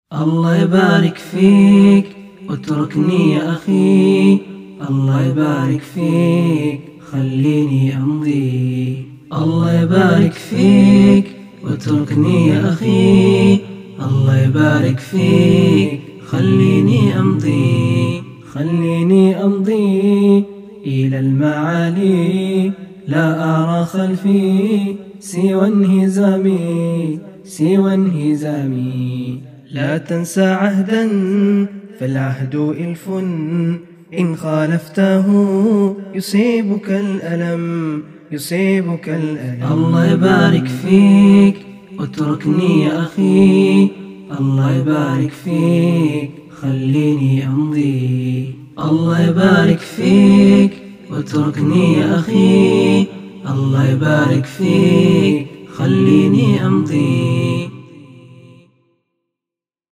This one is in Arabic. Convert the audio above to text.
الله يبارك فيك واتركني يا أخي، الله يبارك فيك خليني أمضي. الله يبارك فيك واتركني يا أخي، الله يبارك فيك خليني أمضي. خليني أمضي إلى المعالي، لا أرى خلفي سوى انهزامي، سوى انهزامي. لا تنسى عهدا فالعهد إلف، إن خالفته يصيبك الألم، يصيبك الألم. الله يبارك فيك واتركني يا أخي، الله يبارك فيك خليني أمضي. الله يبارك فيك واتركني يا أخي، الله يبارك فيك خليني أمضي.